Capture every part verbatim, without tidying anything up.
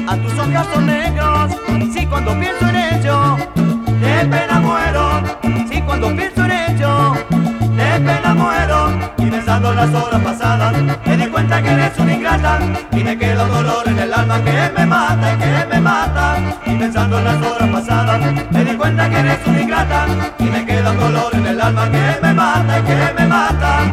a tus ojos son negros. Si cuando pienso en ello, de pena muero. Si cuando pienso en ello, de pena muero. Y pensando en las horas pasadas, me di cuenta que eres una ingrata. Y me queda un dolor en el alma que me mata, que me mata. Y pensando en las horas pasadas, me di cuenta que eres una ingrata. Y me queda un dolor en el alma que me mata, que me mata.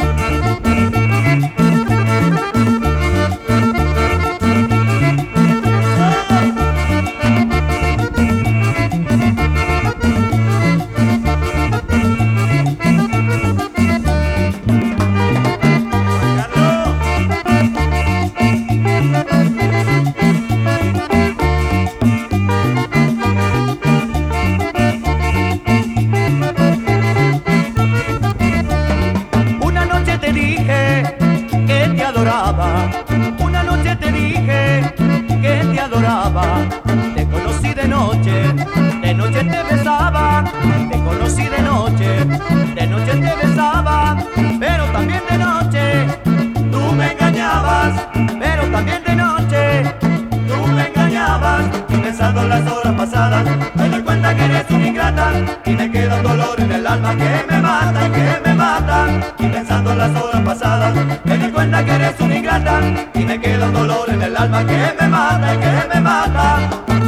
Una noche te dije que te adoraba. Te conocí de noche, de noche te besaba. Te conocí de noche, de noche te besaba. Pero también de noche tú me engañabas. Pero también de noche tú me engañabas. Y pensando en las horas pasadas, me doy cuenta que eres una ingrata. Y me queda un dolor en el alma que me mata, que me mata. Y pensando en las horas pasadas, me di cuenta que eres una ingrata. Y me queda un dolor en el alma que me mata, que me mata.